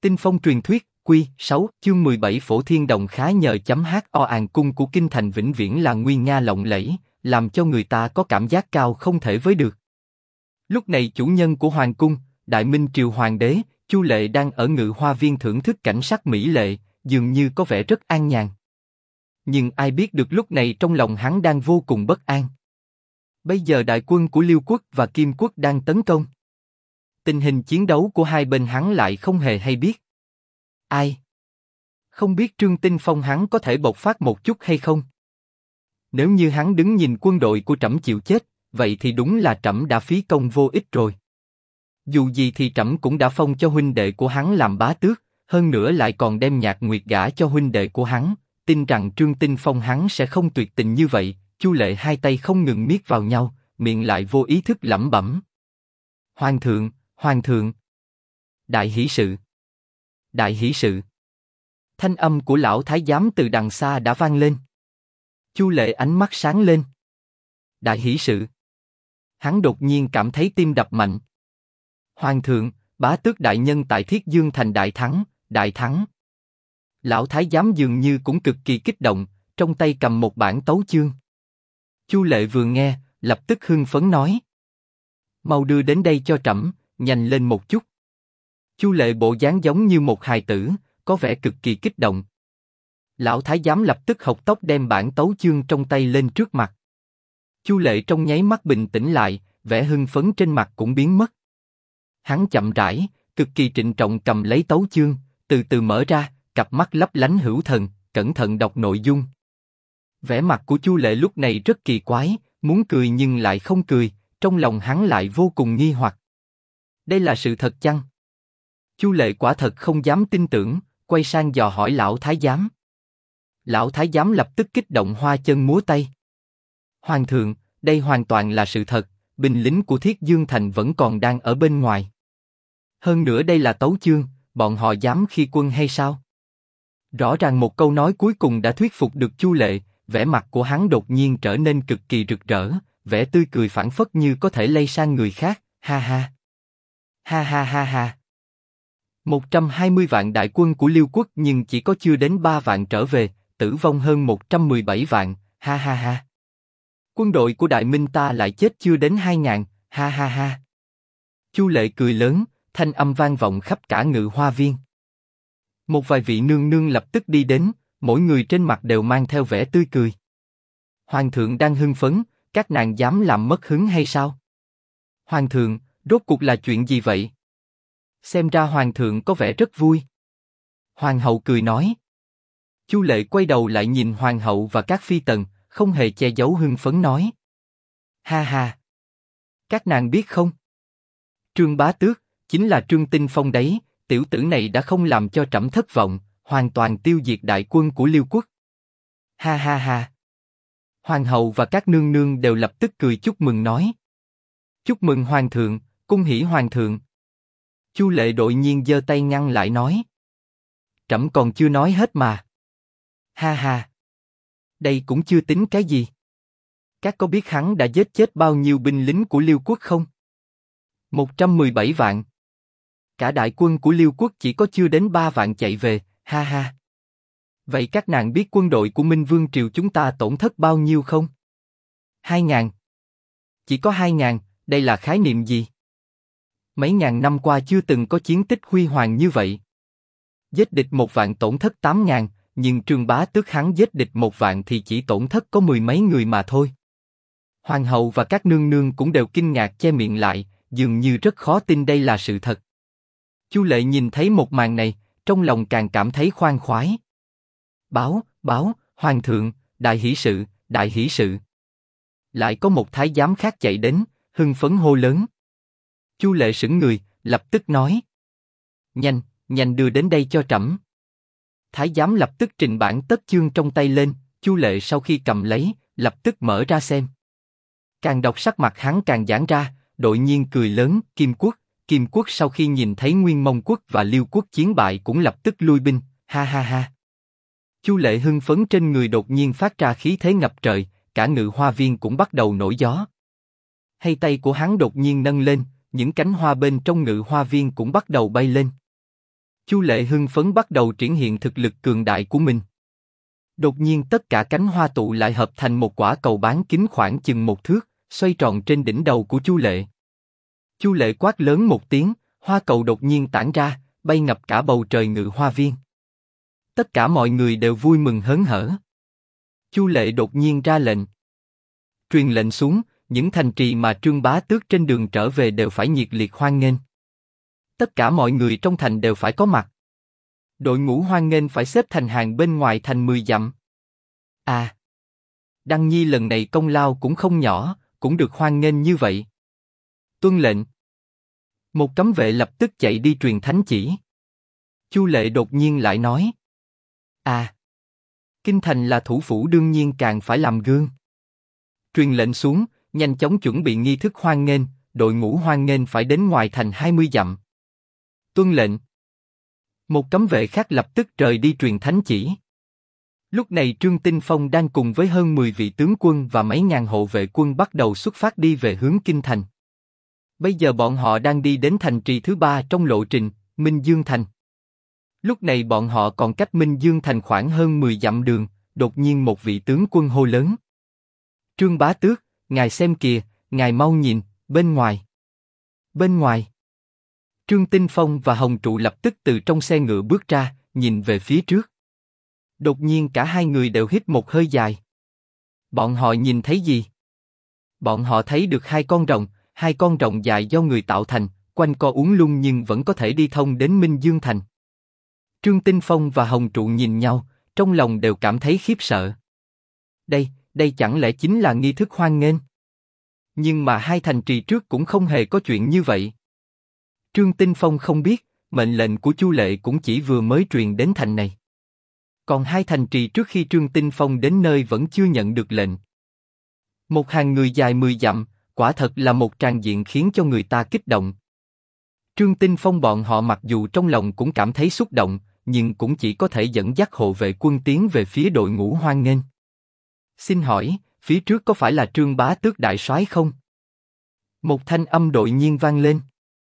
Tinh phong truyền thuyết, Quy 6, chương 17 Phổ Thiên Đồng khá nhờ .ho àn cung của kinh thành vĩnh viễn là nguy nga lộng lẫy, làm cho người ta có cảm giác cao không thể với được. Lúc này chủ nhân của hoàng cung, Đại Minh triều hoàng đế, Chu Lệ đang ở Ngự Hoa Viên thưởng thức cảnh sắc mỹ lệ, dường như có vẻ rất an nhàn. Nhưng ai biết được lúc này trong lòng hắn đang vô cùng bất an. Bây giờ đại quân của Liêu quốc và Kim quốc đang tấn công. Tình hình chiến đấu của hai bên hắn lại không hề hay biết. Ai? Không biết Trương Tinh Phong hắn có thể bộc phát một chút hay không? Nếu như hắn đứng nhìn quân đội của trẫm chịu chết, vậy thì đúng là trẫm đã phí công vô ích rồi. Dù gì thì trẫm cũng đã phong cho huynh đệ của hắn làm bá tước, hơn nữa lại còn đem Nhạc Nguyệt gả cho huynh đệ của hắn, tin rằng Trương Tinh Phong hắn sẽ không tuyệt tình như vậy. Chu Lệ hai tay không ngừng miết vào nhau, miệng lại vô ý thức lẩm bẩm. Hoàng thượng, hoàng thượng. Đại hỷ sự. Đại hỷ sự. Thanh âm của lão thái giám từ đằng xa đã vang lên. Chu Lệ ánh mắt sáng lên. Đại hỷ sự. Hắn đột nhiên cảm thấy tim đập mạnh. Hoàng thượng, bá tước đại nhân tại Thiết Dương thành đại thắng, đại thắng. Lão thái giám dường như cũng cực kỳ kích động, trong tay cầm một bản tấu chương. Chu Lệ vừa nghe, lập tức hưng phấn nói: mau đưa đến đây cho trẫm, nhanh lên một chút. Chu Lệ bộ dáng giống như một hài tử, có vẻ cực kỳ kích động. Lão thái giám lập tức hộc tốc đem bản tấu chương trong tay lên trước mặt. Chu Lệ trong nháy mắt bình tĩnh lại, vẻ hưng phấn trên mặt cũng biến mất. Hắn chậm rãi, cực kỳ trịnh trọng cầm lấy tấu chương, từ từ mở ra, cặp mắt lấp lánh hữu thần, cẩn thận đọc nội dung. Vẻ mặt của Chu Lệ lúc này rất kỳ quái, muốn cười nhưng lại không cười, trong lòng hắn lại vô cùng nghi hoặc. Đây là sự thật chăng? Chu Lệ quả thật không dám tin tưởng, quay sang dò hỏi lão thái giám. Lão thái giám lập tức kích động hoa chân múa tay. Hoàng thượng, đây hoàn toàn là sự thật, binh lính của Thiết Dương thành vẫn còn đang ở bên ngoài. Hơn nữa đây là tấu chương, bọn họ dám khi quân hay sao? Rõ ràng một câu nói cuối cùng đã thuyết phục được Chu Lệ, vẻ mặt của hắn đột nhiên trở nên cực kỳ rực rỡ, vẻ tươi cười phảng phất như có thể lây sang người khác, ha ha. Ha ha ha ha. 120 vạn đại quân của Liêu quốc nhưng chỉ có chưa đến 3 vạn trở về, tử vong hơn 117 vạn, ha ha ha. Quân đội của Đại Minh ta lại chết chưa đến 2.000, ha ha ha. Chu Lệ cười lớn, thanh âm vang vọng khắp cả Ngự Hoa Viên. Một vài vị nương nương lập tức đi đến, mỗi người trên mặt đều mang theo vẻ tươi cười. Hoàng thượng đang hưng phấn, các nàng dám làm mất hứng hay sao? Hoàng thượng, rốt cuộc là chuyện gì vậy? Xem ra hoàng thượng có vẻ rất vui. Hoàng hậu cười nói. Chu Lệ quay đầu lại nhìn hoàng hậu và các phi tần, không hề che giấu hưng phấn nói. Ha ha. Các nàng biết không? Trương bá tước, chính là Trương Tinh Phong đấy, tiểu tử này đã không làm cho trẫm thất vọng, hoàn toàn tiêu diệt đại quân của Liêu quốc. Ha ha ha. Hoàng hậu và các nương nương đều lập tức cười chúc mừng nói. Chúc mừng hoàng thượng, cung hỉ hoàng thượng. Chu Lệ đột nhiên giơ tay ngăn lại nói. Trẫm còn chưa nói hết mà. Ha ha. Đây cũng chưa tính cái gì. Các có biết hắn đã giết chết bao nhiêu binh lính của Liêu quốc không? 117 vạn. Cả đại quân của Liêu quốc chỉ có chưa đến 3 vạn chạy về, ha ha. Vậy các nàng biết quân đội của Minh Vương triều chúng ta tổn thất bao nhiêu không? 2.000. Chỉ có 2.000, đây là khái niệm gì? Mấy ngàn năm qua chưa từng có chiến tích huy hoàng như vậy. Giết địch 1 vạn tổn thất 8.000, nhưng Trương bá tước hắn giết địch 1 vạn thì chỉ tổn thất có 10 mấy người mà thôi. Hoàng hậu và các nương nương cũng đều kinh ngạc che miệng lại, dường như rất khó tin đây là sự thật. Chu Lệ nhìn thấy một màn này, trong lòng càng cảm thấy khoan khoái. Báo, hoàng thượng, đại hỷ sự, đại hỷ sự. Lại có một thái giám khác chạy đến, hưng phấn hô lớn. Chu Lệ sững người, lập tức nói. Nhanh đưa đến đây cho trẫm. Thái giám lập tức trình bản tất chương trong tay lên, Chu Lệ sau khi cầm lấy, lập tức mở ra xem. Càng đọc sắc mặt hắn càng giãn ra, đột nhiên cười lớn, Kim quốc sau khi nhìn thấy Nguyên Mông quốc và Liêu quốc chiến bại cũng lập tức lui binh, ha ha ha. Chu Lệ hưng phấn trên người đột nhiên phát ra khí thế ngập trời, cả Ngự Hoa Viên cũng bắt đầu nổi gió. Hay tay của hắn đột nhiên nâng lên, những cánh hoa bên trong Ngự Hoa Viên cũng bắt đầu bay lên. Chu Lệ hưng phấn bắt đầu triển hiện thực lực cường đại của mình. Đột nhiên tất cả cánh hoa tụ lại hợp thành một quả cầu bán kính khoảng chừng 1 thước, xoay tròn trên đỉnh đầu của Chu Lệ. Chu Lệ quát lớn một tiếng, hoa cầu đột nhiên tản ra, bay ngập cả bầu trời Ngự Hoa Viên. Tất cả mọi người đều vui mừng hớn hở. Chu Lệ đột nhiên ra lệnh. Truyền lệnh xuống, những thành trì mà Trương Bá Tước trên đường trở về đều phải nhiệt liệt hoan nghênh. Tất cả mọi người trong thành đều phải có mặt. Đội ngũ hoan nghênh phải xếp thành hàng bên ngoài thành 10 dặm. À! Đăng Nhi lần này công lao cũng không nhỏ, cũng được hoan nghênh như vậy. Tuân lệnh. Một cấm vệ lập tức chạy đi truyền thánh chỉ. Chu Lệ đột nhiên lại nói. À! Kinh thành là thủ phủ đương nhiên càng phải làm gương. Truyền lệnh xuống, nhanh chóng chuẩn bị nghi thức hoan nghênh, đội ngũ hoan nghênh phải đến ngoài thành 20 dặm. Tuân lệnh. Một cấm vệ khác lập tức rời đi truyền thánh chỉ. Lúc này Trương Tinh Phong đang cùng với hơn 10 vị tướng quân và mấy ngàn hộ vệ quân bắt đầu xuất phát đi về hướng kinh thành. Bây giờ bọn họ đang đi đến thành trì thứ 3 trong lộ trình, Minh Dương Thành. Lúc này bọn họ còn cách Minh Dương Thành khoảng hơn 10 dặm đường, đột nhiên một vị tướng quân hô lớn. Trương Bá Tước, ngài xem kìa, ngài mau nhìn, bên ngoài. Bên ngoài. Trương Tinh Phong và Hồng Trụ lập tức từ trong xe ngựa bước ra, nhìn về phía trước. Đột nhiên cả hai người đều hít một hơi dài. Bọn họ nhìn thấy gì? Bọn họ thấy được hai con rồng dài do người tạo thành, quanh co uốn lung nhưng vẫn có thể đi thông đến Minh Dương Thành. Trương Tinh Phong và Hồng Trụ nhìn nhau, trong lòng đều cảm thấy khiếp sợ. Đây chẳng lẽ chính là nghi thức hoan nghênh? Nhưng mà hai thành trì trước cũng không hề có chuyện như vậy. Trương Tinh Phong không biết, mệnh lệnh của Chu Lệ cũng chỉ vừa mới truyền đến thành này. Còn hai thành trì trước khi Trương Tinh Phong đến nơi vẫn chưa nhận được lệnh. Một hàng người dài 10 dặm, quả thật là một tràng diện khiến cho người ta kích động. Trương Tinh Phong bọn họ mặc dù trong lòng cũng cảm thấy xúc động, nhưng cũng chỉ có thể dẫn dắt hộ vệ quân tiến về phía đội ngũ hoan nghênh. Xin hỏi, phía trước có phải là Trương Bá Tước đại soái không? Một thanh âm đột nhiên vang lên.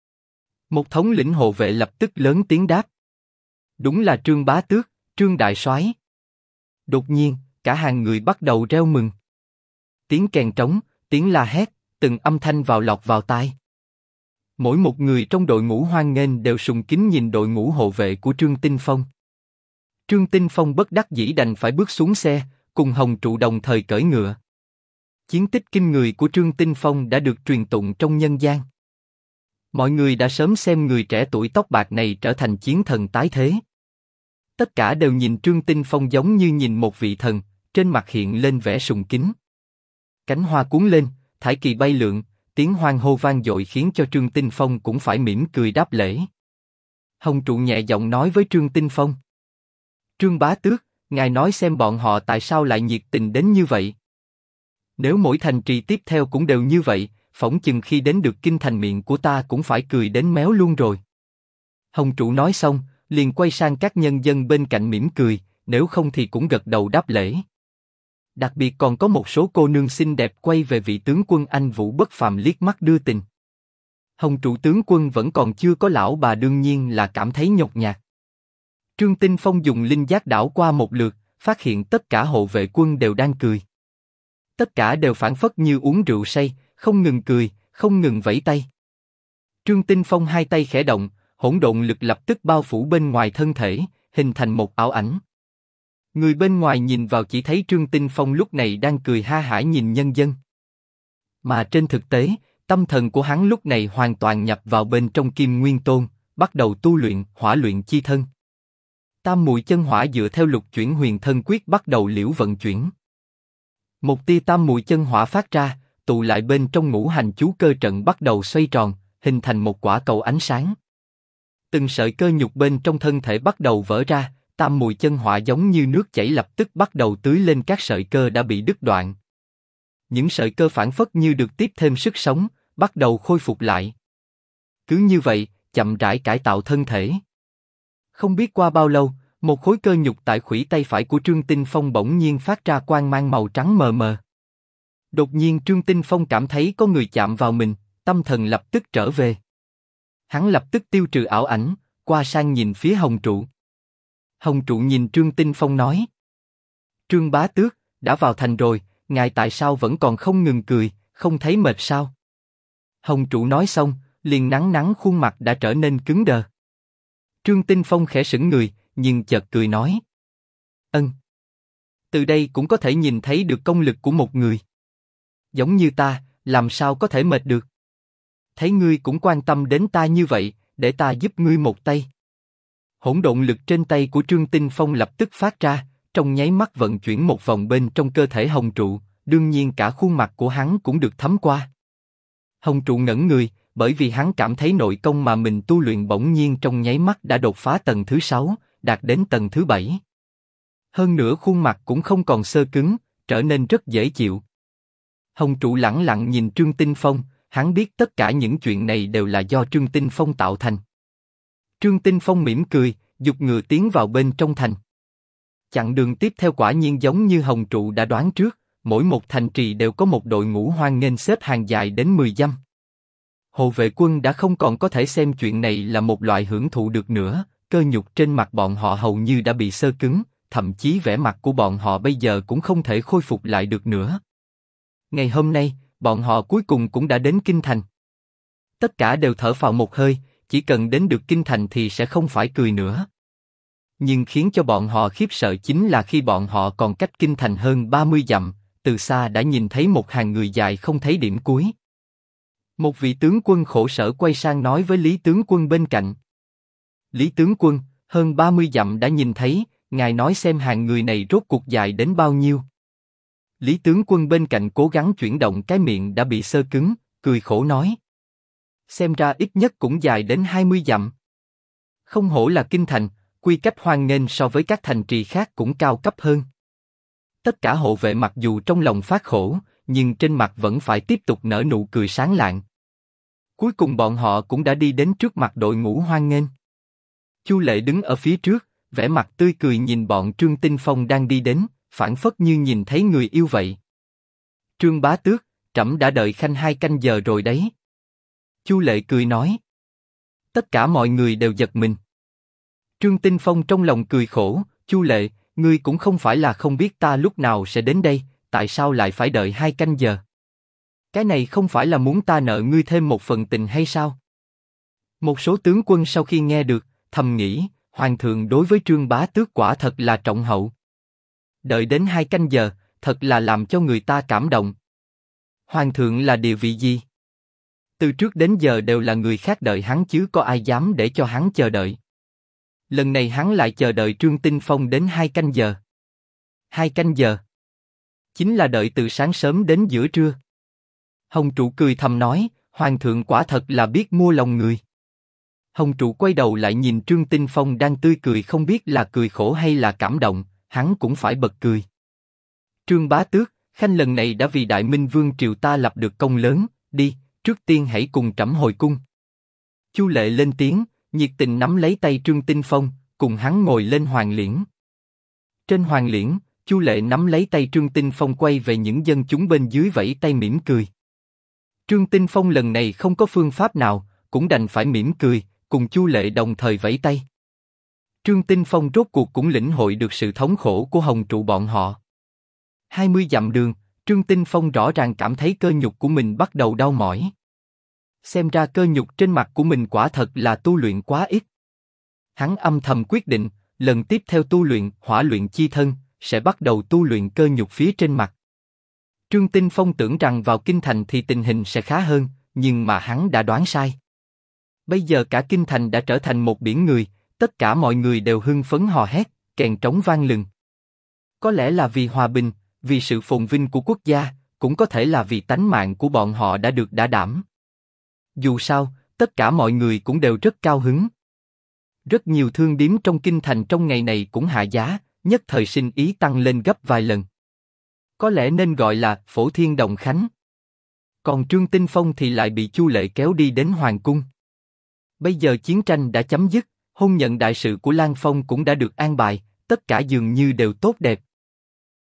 Một thống lĩnh hộ vệ lập tức lớn tiếng đáp. Đúng là Trương Bá Tước, Trương đại soái. Đột nhiên, cả hàng người bắt đầu reo mừng. Tiếng kèn trống, tiếng la hét, từng âm thanh lọt vào tai. Mỗi một người trong đội ngũ hoan nghênh đều sùng kính nhìn đội ngũ hộ vệ của Trương Tinh Phong. Trương Tinh Phong bất đắc dĩ đành phải bước xuống xe, cùng Hồng Trụ đồng thời cưỡi ngựa. Chiến tích kinh người của Trương Tinh Phong đã được truyền tụng trong nhân gian. Mọi người đã sớm xem người trẻ tuổi tóc bạc này trở thành chiến thần tái thế. Tất cả đều nhìn Trương Tinh Phong giống như nhìn một vị thần, trên mặt hiện lên vẻ sùng kính. Cánh hoa cuốn lên, thải kỳ bay lượn, tiếng hoan hô vang dội khiến cho Trương Tinh Phong cũng phải mỉm cười đáp lễ. Hồng Trụ nhẹ giọng nói với Trương Tinh Phong. Trương Bá Tước, ngài nói xem bọn họ tại sao lại nhiệt tình đến như vậy? Nếu mỗi thành trì tiếp theo cũng đều như vậy, phỏng chừng khi đến được kinh thành miệng của ta cũng phải cười đến méo luôn rồi. Hồng Trụ nói xong, liền quay sang các nhân dân bên cạnh mỉm cười, nếu không thì cũng gật đầu đáp lễ. Đặc biệt còn có một số cô nương xinh đẹp quay về vị tướng quân anh vũ bất phàm liếc mắt đưa tình. Hồng Trụ tướng quân vẫn còn chưa có lão bà đương nhiên là cảm thấy nhột nhạt. Trương Tinh Phong dùng linh giác đảo qua một lượt, phát hiện tất cả hộ vệ quân đều đang cười. Tất cả đều phảng phất như uống rượu say, không ngừng cười, không ngừng vẫy tay. Trương Tinh Phong hai tay khẽ động, hỗn độn lực lập tức bao phủ bên ngoài thân thể, hình thành một ảo ảnh. Người bên ngoài nhìn vào chỉ thấy Trương Tinh Phong lúc này đang cười ha hả nhìn nhân dân. Mà trên thực tế, tâm thần của hắn lúc này hoàn toàn nhập vào bên trong Kim Nguyên Tôn, bắt đầu tu luyện hỏa luyện chi thân. Tam muội chân hỏa dựa theo lục chuyển huyền thân quyết bắt đầu liễu vận chuyển. Một tia tam muội chân hỏa phát ra, tụ lại bên trong ngũ hành chú cơ trận bắt đầu xoay tròn, hình thành một quả cầu ánh sáng. Từng sợi cơ nhục bên trong thân thể bắt đầu vỡ ra, tam muội chân hỏa giống như nước chảy lập tức bắt đầu tưới lên các sợi cơ đã bị đứt đoạn. Những sợi cơ phảng phất như được tiếp thêm sức sống, bắt đầu khôi phục lại. Cứ như vậy, chậm rãi cải tạo thân thể. Không biết qua bao lâu, một khối cơ nhục tại khuỷu tay phải của Trương Tinh Phong bỗng nhiên phát ra quang mang màu trắng mờ mờ. Đột nhiên Trương Tinh Phong cảm thấy có người chạm vào mình, tâm thần lập tức trở về. Hắn lập tức tiêu trừ ảo ảnh, qua sang nhìn phía Hồng Trụ. Hồng Trụ nhìn Trương Tinh Phong nói: Trương bá tước, đã vào thành rồi, ngài tại sao vẫn còn không ngừng cười, không thấy mệt sao? Hồng Trụ nói xong, liền nắng nắng khuôn mặt đã trở nên cứng đờ. Trương Tinh Phong khẽ sững người, nhưng chợt cười nói: Từ đây cũng có thể nhìn thấy được công lực của một người. Giống như ta, làm sao có thể mệt được? Thấy ngươi cũng quan tâm đến ta như vậy, để ta giúp ngươi một tay. Hỗn độn lực trên tay của Trương Tinh Phong lập tức phát ra, trong nháy mắt vận chuyển một vòng bên trong cơ thể Hồng Trụ, đương nhiên cả khuôn mặt của hắn cũng được thấm qua. Hồng Trụ ngẩn người, bởi vì hắn cảm thấy nội công mà mình tu luyện bỗng nhiên trong nháy mắt đã đột phá tầng thứ 6, đạt đến tầng thứ 7. Hơn nữa khuôn mặt cũng không còn xơ cứng, trở nên rất dễ chịu. Hồng Trụ lẳng lặng nhìn Trương Tinh Phong, hắn biết tất cả những chuyện này đều là do Trương Tinh Phong tạo thành. Trương Tinh Phong mỉm cười, giục ngựa tiến vào bên trong thành. Chặng đường tiếp theo quả nhiên giống như Hồng Trụ đã đoán trước, mỗi một thành trì đều có một đội ngũ hoan nghênh xếp hàng dài đến 10 dặm. Hộ vệ quân đã không còn có thể xem chuyện này là một loại hưởng thụ được nữa, cơ nhục trên mặt bọn họ hầu như đã bị xơ cứng, thậm chí vẻ mặt của bọn họ bây giờ cũng không thể khôi phục lại được nữa. Ngày hôm nay, bọn họ cuối cùng cũng đã đến Kinh Thành. Tất cả đều thở phào một hơi, chỉ cần đến được Kinh Thành thì sẽ không phải cười nữa. Nhưng khiến cho bọn họ khiếp sợ chính là khi bọn họ còn cách Kinh Thành hơn 30 dặm, từ xa đã nhìn thấy một hàng người dài không thấy điểm cuối. Một vị tướng quân khổ sở quay sang nói với Lý tướng quân bên cạnh: Lý tướng quân, hơn 30 dặm đã nhìn thấy, ngài nói xem hàng người này rốt cuộc dài đến bao nhiêu? Lý tướng quân bên cạnh cố gắng chuyển động cái miệng đã bị xơ cứng, cười khổ nói: Xem ra ít nhất cũng dài đến 20 dặm. Không hổ là Kinh Thành, quy cách hoan nghênh so với các thành trì khác cũng cao cấp hơn. Tất cả hộ vệ mặc dù trong lòng phát khổ, nhưng trên mặt vẫn phải tiếp tục nở nụ cười sáng lạng. Cuối cùng bọn họ cũng đã đi đến trước mặt đội ngũ hoan nghênh. Chu Lệ đứng ở phía trước, vẻ mặt tươi cười nhìn bọn Trương Tinh Phong đang đi đến, phảng phất như nhìn thấy người yêu vậy. Trương bá tước, trẫm đã đợi khanh 2 canh giờ rồi đấy. Chu Lệ cười nói. Tất cả mọi người đều giật mình. Trương Tinh Phong trong lòng cười khổ, Chu Lệ, ngươi cũng không phải là không biết ta lúc nào sẽ đến đây, tại sao lại phải đợi 2 canh giờ? Cái này không phải là muốn ta nợ ngươi thêm một phần tình hay sao? Một số tướng quân sau khi nghe được, thầm nghĩ, hoàng thượng đối với Trương bá tước quả thật là trọng hậu. Đợi đến 2 canh giờ, thật là làm cho người ta cảm động. Hoàng thượng là địa vị gì? Từ trước đến giờ đều là người khác đợi hắn chứ có ai dám để cho hắn chờ đợi. Lần này hắn lại chờ đợi Trương Tinh Phong đến 2 canh giờ. 2 canh giờ. Chính là đợi từ sáng sớm đến giữa trưa. Hồng Trụ cười thầm nói, hoàng thượng quả thật là biết mua lòng người. Hồng Trụ quay đầu lại nhìn Trương Tinh Phong đang tươi cười không biết là cười khổ hay là cảm động, hắn cũng phải bật cười. Trương bá tước, khanh lần này đã vì Đại Minh Vương triều ta lập được công lớn, đi, trước tiên hãy cùng trẫm hồi cung. Chu Lệ lên tiếng, nhiệt tình nắm lấy tay Trương Tinh Phong, cùng hắn ngồi lên hoàng liễn. Trên hoàng liễn, Chu Lệ nắm lấy tay Trương Tinh Phong quay về những dân chúng bên dưới vẫy tay mỉm cười. Trương Tinh Phong lần này không có phương pháp nào, cũng đành phải mỉm cười, cùng Chu Lệ đồng thời vẫy tay. Trương Tinh Phong rốt cuộc cũng lĩnh hội được sự thống khổ của Hồng Trụ bọn họ. 20 dặm đường, Trương Tinh Phong rõ ràng cảm thấy cơ nhục của mình bắt đầu đau mỏi. Xem ra cơ nhục trên mặt của mình quả thật là tu luyện quá ít. Hắn âm thầm quyết định, lần tiếp theo tu luyện hỏa luyện chi thân, sẽ bắt đầu tu luyện cơ nhục phía trên mặt. Trương Tinh Phong tưởng rằng vào Kinh Thành thì tình hình sẽ khá hơn, nhưng mà hắn đã đoán sai. Bây giờ cả Kinh Thành đã trở thành một biển người, tất cả mọi người đều hưng phấn hò hét, kèn trống vang lừng. Có lẽ là vì hòa bình, vì sự phồn vinh của quốc gia, cũng có thể là vì tánh mạng của bọn họ đã được đã đảm. Dù sao, tất cả mọi người cũng đều rất cao hứng. Rất nhiều thương điếm trong Kinh Thành trong ngày này cũng hạ giá, nhất thời sinh ý tăng lên gấp vài lần. Có lẽ nên gọi là phổ thiên đồng khánh. Còn Trương Tinh Phong thì lại bị Chu Lệ kéo đi đến hoàng cung. Bây giờ chiến tranh đã chấm dứt, hôn nhận đại sự của Lan Phong cũng đã được an bài, tất cả dường như đều tốt đẹp.